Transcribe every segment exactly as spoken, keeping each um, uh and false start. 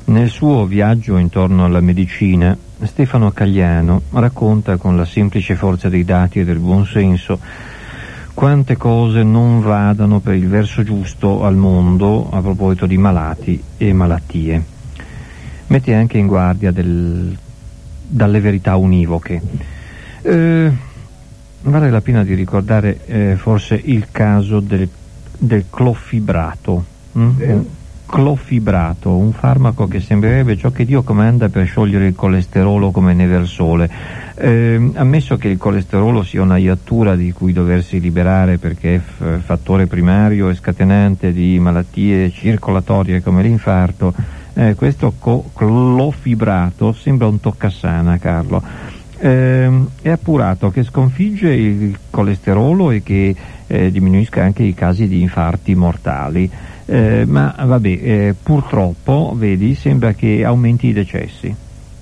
Nel suo viaggio intorno alla medicina, Stefano Cagliano racconta con la semplice forza dei dati e del buon senso quante cose non vadano per il verso giusto al mondo a proposito di malati e malattie. Mette anche in guardia del, dalle verità univoche. Eh, vale la pena di ricordare eh, forse il caso del, del clofibrato. Hm? Un clofibrato, un farmaco che sembrerebbe ciò che Dio comanda per sciogliere il colesterolo come neve al sole. Eh, ammesso che il colesterolo sia una iattura di cui doversi liberare perché è f- fattore primario e scatenante di malattie circolatorie come l'infarto, eh, questo co- clofibrato sembra un toccasana, Carlo. Eh, è appurato che sconfigge il colesterolo e che eh, diminuisca anche i casi di infarti mortali. Eh, ma vabbè, eh, purtroppo, vedi, sembra che aumenti i decessi.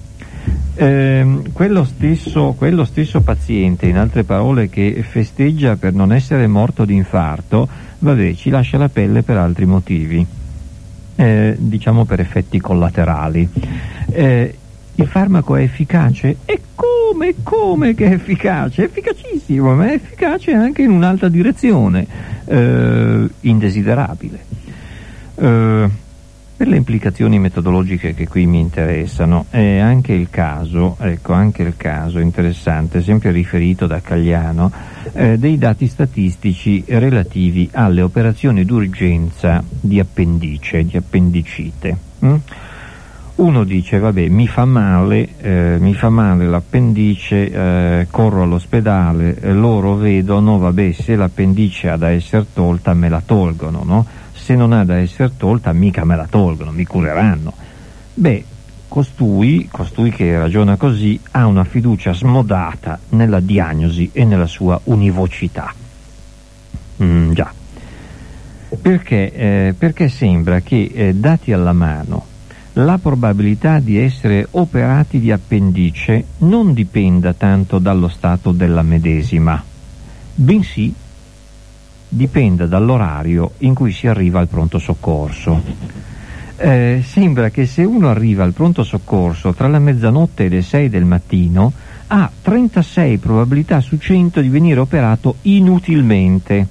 Eh, quello stesso, quello stesso paziente, in altre parole, che festeggia per non essere morto di infarto, vabbè, ci lascia la pelle per altri motivi, eh, diciamo per effetti collaterali. Eh, il farmaco è efficace? E come, come che è efficace? È efficacissimo, ma è efficace anche in un'altra direzione, eh, indesiderabile. Uh, per le implicazioni metodologiche che qui mi interessano è anche il caso, ecco, anche il caso interessante, sempre riferito da Cagliano, eh, dei dati statistici relativi alle operazioni d'urgenza di appendice, di appendicite. Mm? Uno dice, vabbè, mi fa male, eh, mi fa male l'appendice, eh, corro all'ospedale, eh, loro vedono, vabbè, se l'appendice ha da essere tolta me la tolgono, no? Se non ha da essere tolta mica me la tolgono, mi cureranno. Beh, costui, costui che ragiona così ha una fiducia smodata nella diagnosi e nella sua univocità. Mm, già. Perché? Eh, perché sembra che, eh, dati alla mano, la probabilità di essere operati di appendice non dipenda tanto dallo stato della medesima, bensì dipenda dall'orario in cui si arriva al pronto soccorso. Eh, sembra che se uno arriva al pronto soccorso tra la mezzanotte e le sei del mattino ha trentasei probabilità su cento di venire operato inutilmente,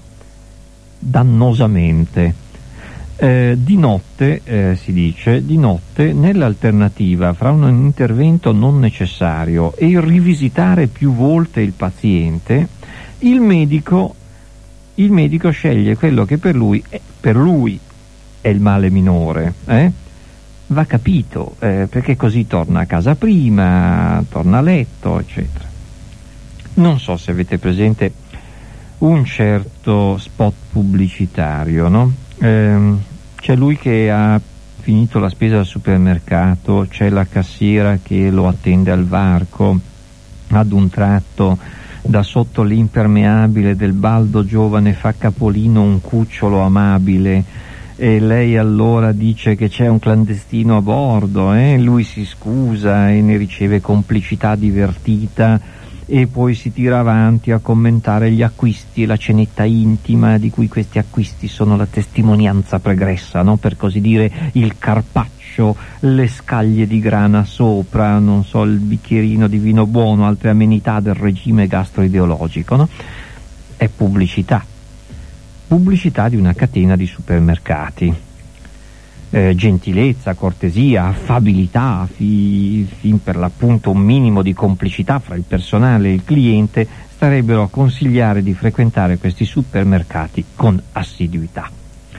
dannosamente. Eh, di notte, eh, si dice, di notte nell'alternativa fra un intervento non necessario e il rivisitare più volte il paziente, il medico il medico sceglie quello che per lui è, per lui è il male minore, eh? Va capito, eh, perché così torna a casa prima, torna a letto, eccetera. Non so se avete presente un certo spot pubblicitario, no? Eh, c'è lui che ha finito la spesa al supermercato, c'è la cassiera che lo attende al varco, ad un tratto da sotto l'impermeabile del baldo giovane fa capolino un cucciolo amabile e lei allora dice che c'è un clandestino a bordo, eh? Lui si scusa e ne riceve complicità divertita e poi si tira avanti a commentare gli acquisti e la cenetta intima di cui questi acquisti sono la testimonianza pregressa, no? Per così dire il carpaccio, le scaglie di grana sopra, non so, il bicchierino di vino buono, altre amenità del regime gastroideologico, no? È pubblicità, pubblicità di una catena di supermercati. Eh, gentilezza, cortesia, affabilità, fi, fin per l'appunto un minimo di complicità fra il personale e il cliente starebbero a consigliare di frequentare questi supermercati con assiduità.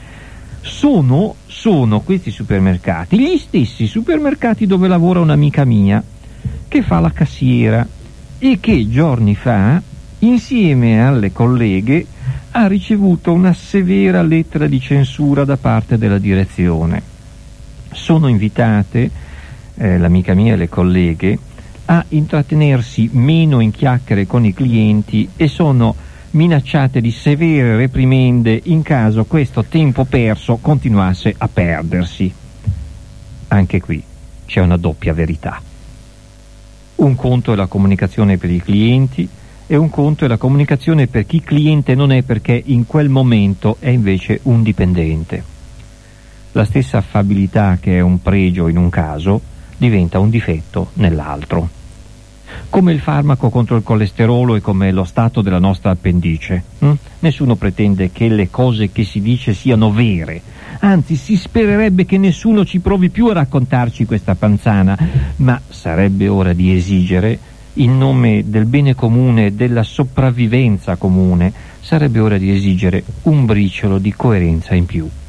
Sono, sono questi supermercati gli stessi supermercati dove lavora un'amica mia che fa la cassiera e che giorni fa, insieme alle colleghe, ha ricevuto una severa lettera di censura da parte della direzione. Sono invitate, eh, l'amica mia e le colleghe, a intrattenersi meno in chiacchiere con i clienti e sono minacciate di severe reprimende in caso questo tempo perso continuasse a perdersi. Anche qui c'è una doppia verità. Un conto è la comunicazione per i clienti e un conto è la comunicazione per chi cliente non è perché in quel momento è invece un dipendente. La stessa affabilità che è un pregio in un caso diventa un difetto nell'altro. Come il farmaco contro il colesterolo e come lo stato della nostra appendice. Hm? Nessuno pretende che le cose che si dice siano vere, anzi si spererebbe che nessuno ci provi più a raccontarci questa panzana, ma sarebbe ora di esigere, in nome del bene comune e della sopravvivenza comune, sarebbe ora di esigere un briciolo di coerenza in più.